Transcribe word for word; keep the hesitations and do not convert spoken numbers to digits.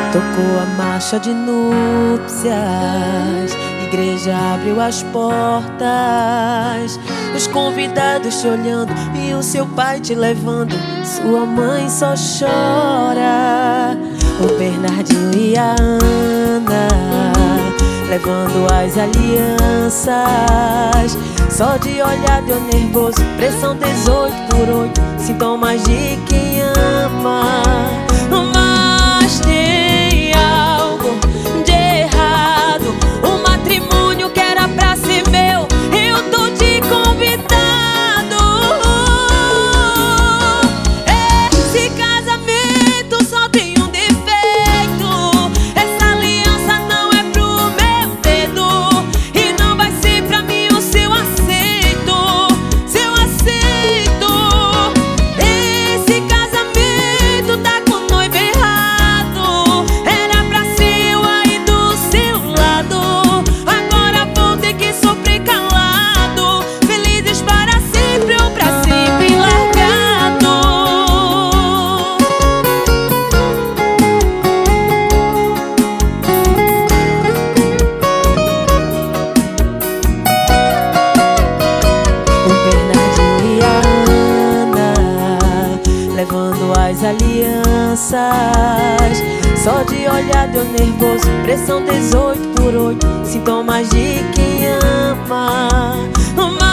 Tocou a marcha de núpcias, igreja abriu as portas, os convidados te olhando e o seu pai te levando. Sua mãe só chora. O Bernardinho e a Ana levando as alianças. Só de olhar deu nervoso, pressão dezoito por oito, sintomas de quem ama. Mas tem algo de errado, o matrimônio que era pra ser meu, eu tô te convidado. Esse casamento só tem um defeito, essa aliança não é pro meu dedo, e não vai ser pra mim o seu aceito, seu aceito. Esse casamento tá com o noivo errado, era pra ser eu aí do seu lado. Agora vou ter que sofrer calado, felizes para sempre ou pra sempre largado. O Bernardinho e a Ana levando as alianças. Só de olhar deu nervoso, pressão dezoito por oito, sintomas de quem ama.